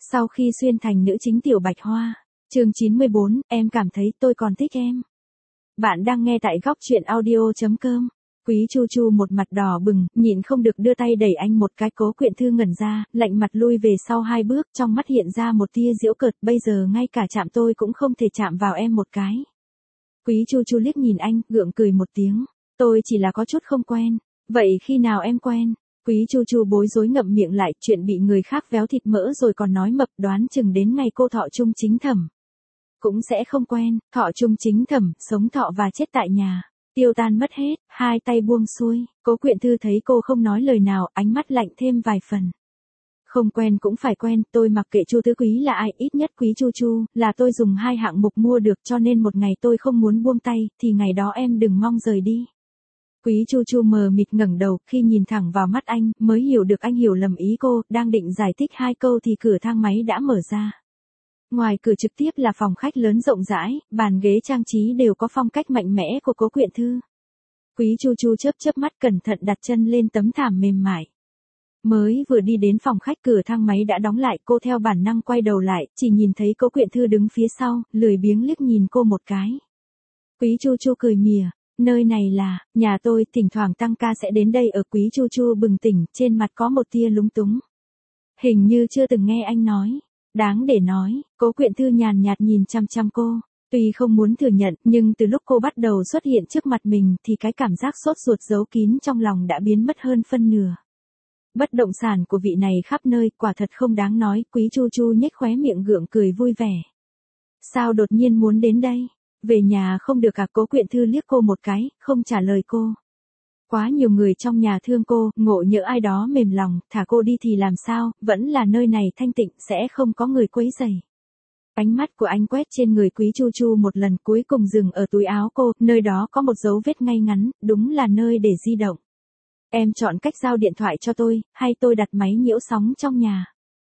Sau khi xuyên thành nữ chính Tiểu Bạch Hoa, chương 94, em cảm thấy tôi còn thích em. Bạn đang nghe tại góc truyện audio.com. Quý Chu Chu một mặt đỏ bừng, nhịn không được đưa tay đẩy anh một cái. Cố Quyện Thư ngẩn ra, lạnh mặt lui về sau 2 bước, trong mắt hiện ra một tia giễu cợt, bây giờ ngay cả chạm tôi cũng không thể chạm vào em một cái. Quý Chu Chu liếc nhìn anh, gượng cười một tiếng, tôi chỉ là có chút không quen. Vậy khi nào em quen? Quý Chu Chu bối rối ngậm miệng lại, chuyện bị người khác véo thịt mỡ rồi còn nói mập, đoán chừng đến ngày cô thọ chung chính thẩm cũng sẽ không quen. Thọ chung chính thẩm, sống thọ và chết tại nhà, tiêu tan mất hết. Hai tay buông xuôi, Cố Quyện Thư thấy cô không nói lời nào, ánh mắt lạnh thêm vài phần. Không quen cũng phải quen, tôi mặc kệ Chu Tứ Quý là ai, ít nhất Quý Chu Chu là tôi dùng 2 hạng mục mua được, cho nên một ngày tôi không muốn buông tay, thì ngày đó em đừng mong rời đi. Quý Chu Chu mờ mịt ngẩng đầu, khi nhìn thẳng vào mắt anh, mới hiểu được anh hiểu lầm ý cô. Đang định giải thích 2 câu thì cửa thang máy đã mở ra. Ngoài cửa trực tiếp là phòng khách lớn rộng rãi, bàn ghế trang trí đều có phong cách mạnh mẽ của Cố Quyện Thư. Quý Chu Chu chớp chớp mắt cẩn thận đặt chân lên tấm thảm mềm mại. Mới vừa đi đến phòng khách, cửa thang máy đã đóng lại, cô theo bản năng quay đầu lại, chỉ nhìn thấy Cố Quyện Thư đứng phía sau, lười biếng liếc nhìn cô một cái. Quý Chu Chu cười mỉa, nơi này là nhà tôi, thỉnh thoảng tăng ca sẽ đến đây ở. Quý Chu Chu bừng tỉnh, trên mặt có một tia lúng túng. Hình như chưa từng nghe anh nói. Đáng để nói. Cố Quyện Thư nhàn nhạt nhìn chăm chăm cô. Tuy không muốn thừa nhận, nhưng từ lúc cô bắt đầu xuất hiện trước mặt mình thì cái cảm giác sốt ruột giấu kín trong lòng đã biến mất hơn phân nửa. Bất động sản của vị này khắp nơi, quả thật không đáng nói. Quý Chu Chu nhếch khóe miệng gượng cười vui vẻ. Sao đột nhiên muốn đến đây? Về nhà không được à? Cố Quyện Thư liếc cô một cái, không trả lời cô. Quá nhiều người trong nhà thương cô, ngộ nhỡ ai đó mềm lòng, thả cô đi thì làm sao, vẫn là nơi này thanh tịnh, sẽ không có người quấy rầy. Ánh mắt của anh quét trên người Quý Chu Chu một lần, cuối cùng dừng ở túi áo cô, nơi đó có một dấu vết ngay ngắn, đúng là nơi để di động. Em chọn cách giao điện thoại cho tôi, hay tôi đặt máy nhiễu sóng trong nhà?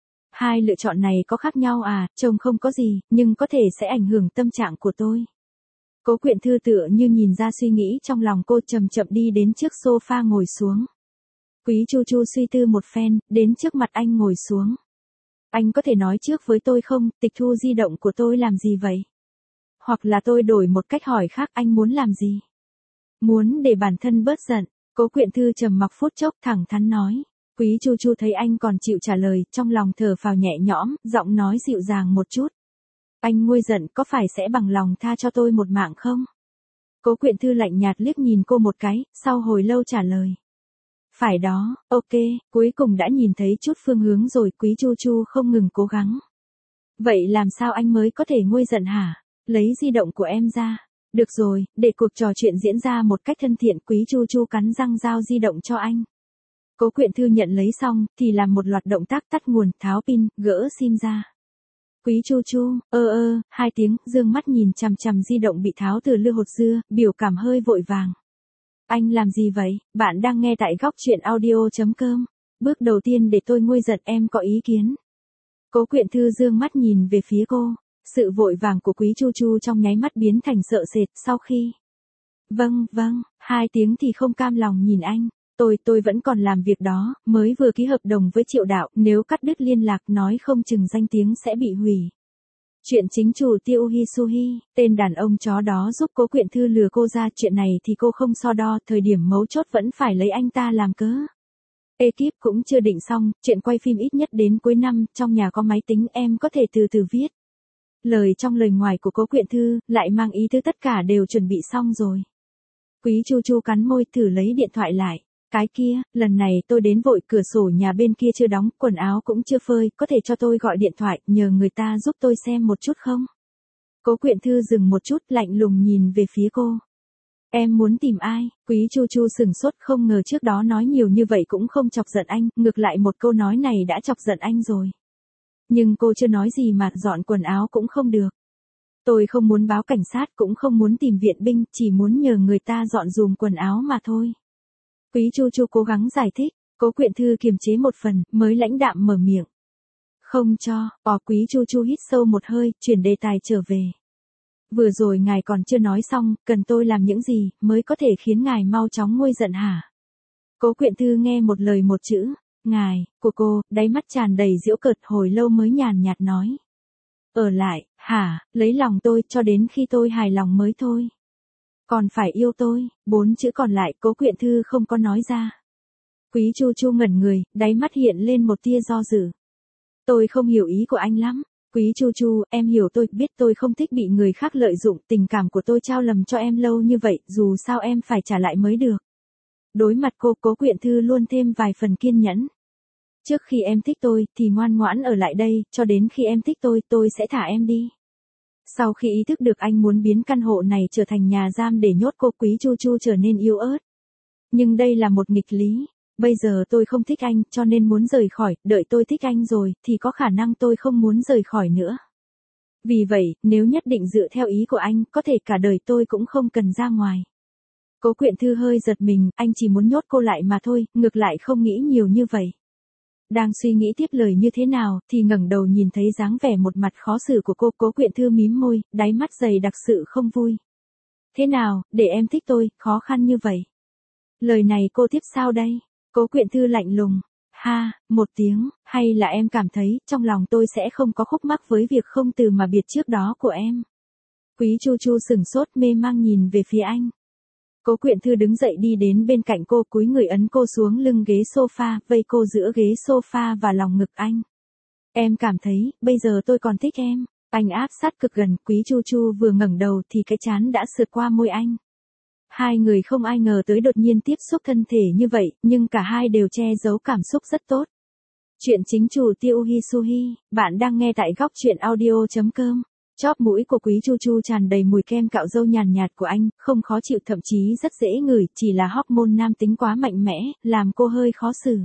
2 lựa chọn này có khác nhau à? Trông không có gì, nhưng có thể sẽ ảnh hưởng tâm trạng của tôi. Cố Quyện Thư tựa như nhìn ra suy nghĩ trong lòng cô, chậm chậm đi đến trước sofa ngồi xuống. Quý Chu Chu suy tư một phen, đến trước mặt anh ngồi xuống. Anh có thể nói trước với tôi không, tịch thu di động của tôi làm gì vậy? Hoặc là tôi đổi một cách hỏi khác, anh muốn làm gì? Muốn để bản thân bớt giận. Cố Quyện Thư trầm mặc phút chốc, thẳng thắn nói. Quý Chu Chu thấy anh còn chịu trả lời, trong lòng thở phào nhẹ nhõm, giọng nói dịu dàng một chút. Anh nguôi giận, có phải sẽ bằng lòng tha cho tôi một mạng không? Cố Quyện Thư lạnh nhạt liếc nhìn cô một cái, sau hồi lâu trả lời. Phải đó, ok, cuối cùng đã nhìn thấy chút phương hướng rồi. Quý Chu Chu không ngừng cố gắng. Vậy làm sao anh mới có thể nguôi giận hả? Lấy di động của em ra. Được rồi, để cuộc trò chuyện diễn ra một cách thân thiện. Quý Chu Chu cắn răng giao di động cho anh. Cố Quyện Thư nhận lấy xong, thì làm một loạt động tác tắt nguồn, tháo pin, gỡ sim ra. Quý Chu Chu, 2 tiếng, dương mắt nhìn chằm chằm di động bị tháo từ lư hột dưa, biểu cảm hơi vội vàng. Anh làm gì vậy? Bạn đang nghe tại góc truyện audio.com. Bước đầu tiên để tôi nguôi giận, em có ý kiến? Cố Quyện Thư dương mắt nhìn về phía cô. Sự vội vàng của Quý Chu Chu trong nháy mắt biến thành sợ sệt. Sau khi vâng, 2 tiếng thì không cam lòng nhìn anh. Tôi vẫn còn làm việc đó, mới vừa ký hợp đồng với Triệu Đạo, nếu cắt đứt liên lạc nói không chừng danh tiếng sẽ bị hủy. Chuyện chính chủ Tiêu Hisuhi, tên đàn ông chó đó giúp Cố Quyện Thư lừa cô ra, chuyện này thì cô không so đo, thời điểm mấu chốt vẫn phải lấy anh ta làm cớ. Ekip cũng chưa định xong, chuyện quay phim ít nhất đến cuối năm, trong nhà có máy tính em có thể từ từ viết. Lời trong lời ngoài của Cố Quyện Thư, lại mang ý tứ tất cả đều chuẩn bị xong rồi. Quý Chu Chu cắn môi, thử lấy điện thoại lại. Cái kia, lần này tôi đến vội, cửa sổ nhà bên kia chưa đóng, quần áo cũng chưa phơi, có thể cho tôi gọi điện thoại, nhờ người ta giúp tôi xem một chút không? Cố Quyện Thư dừng một chút, lạnh lùng nhìn về phía cô. Em muốn tìm ai? Quý Chu Chu sừng sốt, không ngờ trước đó nói nhiều như vậy cũng không chọc giận anh, ngược lại một câu nói này đã chọc giận anh rồi. Nhưng cô chưa nói gì mà dọn quần áo cũng không được. Tôi không muốn báo cảnh sát, cũng không muốn tìm viện binh, chỉ muốn nhờ người ta dọn dùm quần áo mà thôi. Quý Chu Chu cố gắng giải thích. Cố Quyện Thư kiềm chế một phần, mới lãnh đạm mở miệng. Không cho. Quý Chu Chu hít sâu một hơi, chuyển đề tài trở về. Vừa rồi ngài còn chưa nói xong, cần tôi làm những gì mới có thể khiến ngài mau chóng nguôi giận hả? Cố Quyện Thư nghe một lời một chữ. Ngài, của cô, đáy mắt tràn đầy giễu cợt hồi lâu mới nhàn nhạt nói. Ở lại, hả, lấy lòng tôi cho đến khi tôi hài lòng mới thôi. Còn phải yêu tôi, 4 chữ còn lại Cố Quyện Thư không có nói ra. Quý Chu Chu ngẩn người, đáy mắt hiện lên một tia do dự. Tôi không hiểu ý của anh lắm. Quý Chu Chu, em hiểu tôi, biết tôi không thích bị người khác lợi dụng tình cảm của tôi trao lầm cho em lâu như vậy, dù sao em phải trả lại mới được. Đối mặt cô, Cố Quyện Thư luôn thêm vài phần kiên nhẫn. Trước khi em thích tôi, thì ngoan ngoãn ở lại đây, cho đến khi em thích tôi sẽ thả em đi. Sau khi ý thức được anh muốn biến căn hộ này trở thành nhà giam để nhốt cô, Quý Chu Chu trở nên yếu ớt. Nhưng đây là một nghịch lý. Bây giờ tôi không thích anh, cho nên muốn rời khỏi, đợi tôi thích anh rồi, thì có khả năng tôi không muốn rời khỏi nữa. Vì vậy, nếu nhất định dựa theo ý của anh, có thể cả đời tôi cũng không cần ra ngoài. Cố Quyện Thư hơi giật mình, anh chỉ muốn nhốt cô lại mà thôi, ngược lại không nghĩ nhiều như vậy. Đang suy nghĩ tiếp lời như thế nào, thì ngẩng đầu nhìn thấy dáng vẻ một mặt khó xử của cô, Cố Quyện Thư mím môi, đáy mắt dày đặc sự không vui. Thế nào, để em thích tôi, khó khăn như vậy. Lời này cô tiếp sao đây? Cố Quyện Thư lạnh lùng. Ha, một tiếng, hay là em cảm thấy, trong lòng tôi sẽ không có khúc mắc với việc không từ mà biệt trước đó của em. Quý Chu Chu sửng sốt mê mang nhìn về phía anh. Cố Quyện Thư đứng dậy đi đến bên cạnh cô, cúi người ấn cô xuống lưng ghế sofa, vây cô giữa ghế sofa và lòng ngực anh. Em cảm thấy, bây giờ tôi còn thích em. Anh áp sát cực gần, Quý Chu Chu vừa ngẩng đầu thì cái trán đã sượt qua môi anh. Hai người không ai ngờ tới đột nhiên tiếp xúc thân thể như vậy, nhưng cả hai đều che giấu cảm xúc rất tốt. Chuyện chính chủ Tiêu Hisuhi, bạn đang nghe tại góc truyện audio.com. Chóp mũi của Quý Chu Chu tràn đầy mùi kem cạo râu nhàn nhạt của anh, không khó chịu thậm chí rất dễ ngửi, chỉ là hormone nam tính quá mạnh mẽ, làm cô hơi khó xử.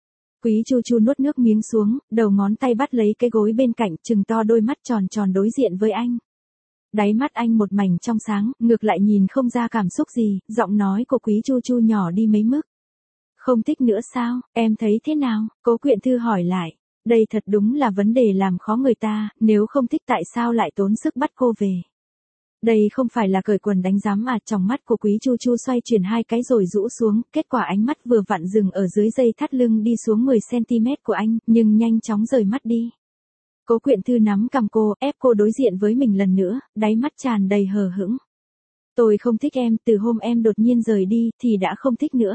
Quý Chu Chu nuốt nước miếng xuống, đầu ngón tay bắt lấy cái gối bên cạnh, trừng to đôi mắt tròn tròn đối diện với anh. Đáy mắt anh một mảnh trong sáng, ngược lại nhìn không ra cảm xúc gì, giọng nói của Quý Chu Chu nhỏ đi mấy mức. Không thích nữa sao, em thấy thế nào? Cố Quyện Thư hỏi lại. Đây thật đúng là vấn đề làm khó người ta, nếu không thích tại sao lại tốn sức bắt cô về. Đây không phải là cởi quần đánh giám à, trong mắt của Quý Chu Chu xoay chuyển hai cái rồi rũ xuống, kết quả ánh mắt vừa vặn dừng ở dưới dây thắt lưng đi xuống 10cm của anh, nhưng nhanh chóng rời mắt đi. Cố Quyện Thư nắm cằm cô, ép cô đối diện với mình lần nữa, đáy mắt tràn đầy hờ hững. Tôi không thích em, từ hôm em đột nhiên rời đi, thì đã không thích nữa.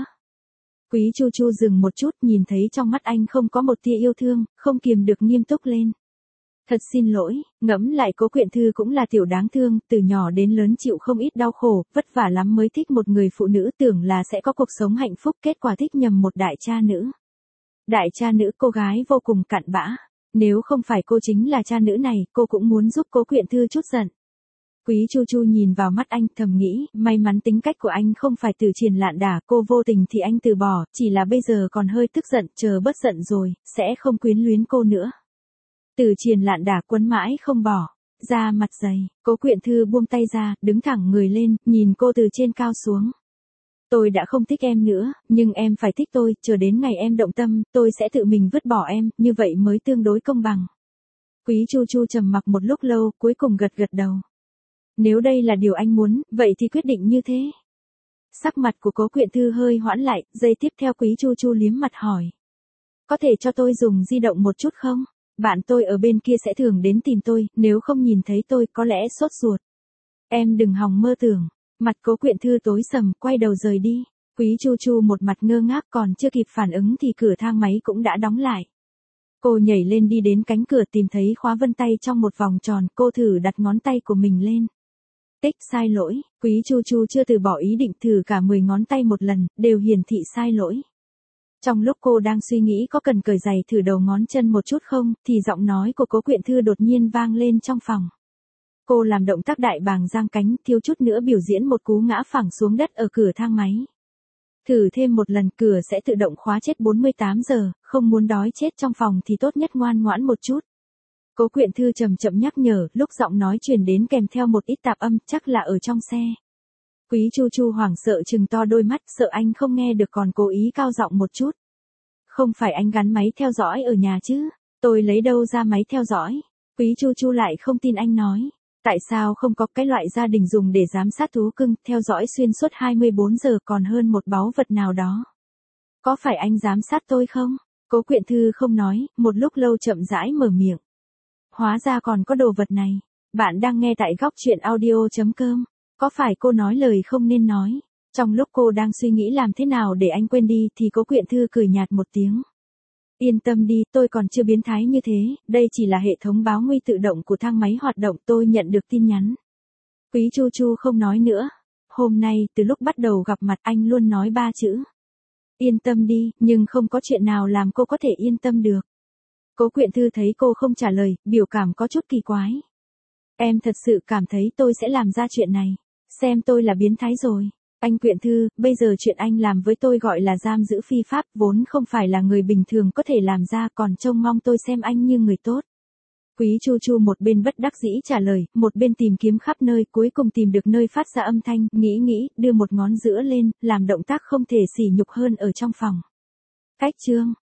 Quý Chu Chu dừng một chút, nhìn thấy trong mắt anh không có một tia yêu thương, không kiềm được nghiêm túc lên. Thật xin lỗi, ngẫm lại Cố Quyện Thư cũng là tiểu đáng thương, từ nhỏ đến lớn chịu không ít đau khổ, vất vả lắm mới thích một người phụ nữ tưởng là sẽ có cuộc sống hạnh phúc, kết quả thích nhầm một đại cha nữ. Đại cha nữ, cô gái vô cùng cặn bã. Nếu không phải cô chính là cha nữ này, cô cũng muốn giúp Cố Quyện Thư chút giận. Quý Chu Chu nhìn vào mắt anh, thầm nghĩ, may mắn tính cách của anh không phải Từ Triền Lạn đả cô vô tình thì anh từ bỏ, chỉ là bây giờ còn hơi tức giận, chờ bớt giận rồi, sẽ không quyến luyến cô nữa. Từ Triền Lạn đả quấn mãi không bỏ, da mặt dày, Cố Quyện Thư buông tay ra, đứng thẳng người lên, nhìn cô từ trên cao xuống. Tôi đã không thích em nữa, nhưng em phải thích tôi, chờ đến ngày em động tâm, tôi sẽ tự mình vứt bỏ em, như vậy mới tương đối công bằng. Quý Chu Chu trầm mặc một lúc lâu, cuối cùng gật gật đầu. Nếu đây là điều anh muốn, vậy thì quyết định như thế. Sắc mặt của Cố Quyện Thư hơi hoãn lại, giây tiếp theo Quý Chu Chu liếm mặt hỏi. Có thể cho tôi dùng di động một chút không? Bạn tôi ở bên kia sẽ thường đến tìm tôi, nếu không nhìn thấy tôi có lẽ sốt ruột. Em đừng hòng mơ tưởng. Mặt Cố Quyện Thư tối sầm, quay đầu rời đi. Quý Chu Chu một mặt ngơ ngác, còn chưa kịp phản ứng thì cửa thang máy cũng đã đóng lại. Cô nhảy lên đi đến cánh cửa, tìm thấy khóa vân tay trong một vòng tròn, cô thử đặt ngón tay của mình lên. Tích sai lỗi, Quý Chu Chu chưa từ bỏ ý định thử cả 10 ngón tay một lần, đều hiển thị sai lỗi. Trong lúc cô đang suy nghĩ có cần cởi giày thử đầu ngón chân một chút không, thì giọng nói của Cố Quyện Thư đột nhiên vang lên trong phòng. Cô làm động tác đại bàng giang cánh, thiếu chút nữa biểu diễn một cú ngã phẳng xuống đất ở cửa thang máy. Thử thêm một lần, cửa sẽ tự động khóa chết 48 giờ, không muốn đói chết trong phòng thì tốt nhất ngoan ngoãn một chút. Cố Quyện Thư chậm chậm nhắc nhở, lúc giọng nói truyền đến kèm theo một ít tạp âm, chắc là ở trong xe. Quý Chu Chu hoảng sợ trừng to đôi mắt, sợ anh không nghe được còn cố ý cao giọng một chút. Không phải anh gắn máy theo dõi ở nhà chứ? Tôi lấy đâu ra máy theo dõi? Quý Chu Chu lại không tin anh nói. Tại sao không có cái loại gia đình dùng để giám sát thú cưng, theo dõi xuyên suốt 24 giờ còn hơn một báu vật nào đó? Có phải anh giám sát tôi không? Cố Quyện Thư không nói, một lúc lâu chậm rãi mở miệng. Hóa ra còn có đồ vật này. Bạn đang nghe tại góc chuyện audio.com. Có phải cô nói lời không nên nói? Trong lúc cô đang suy nghĩ làm thế nào để anh quên đi thì Cố Quyện Thư cười nhạt một tiếng. Yên tâm đi, tôi còn chưa biến thái như thế, đây chỉ là hệ thống báo nguy tự động của thang máy hoạt động, tôi nhận được tin nhắn. Quý Chu Chu không nói nữa. Hôm nay, từ lúc bắt đầu gặp mặt anh luôn nói 3 chữ. Yên tâm đi, nhưng không có chuyện nào làm cô có thể yên tâm được. Cố Quyện Thư thấy cô không trả lời, biểu cảm có chút kỳ quái. Em thật sự cảm thấy tôi sẽ làm ra chuyện này. Xem tôi là biến thái rồi. Anh Quyện Thư, bây giờ chuyện anh làm với tôi gọi là giam giữ phi pháp, vốn không phải là người bình thường có thể làm ra, còn trông mong tôi xem anh như người tốt. Quý Chu Chu một bên bất đắc dĩ trả lời, một bên tìm kiếm khắp nơi, cuối cùng tìm được nơi phát ra âm thanh, nghĩ, đưa một ngón giữa lên, làm động tác không thể sỉ nhục hơn ở trong phòng. Cách chương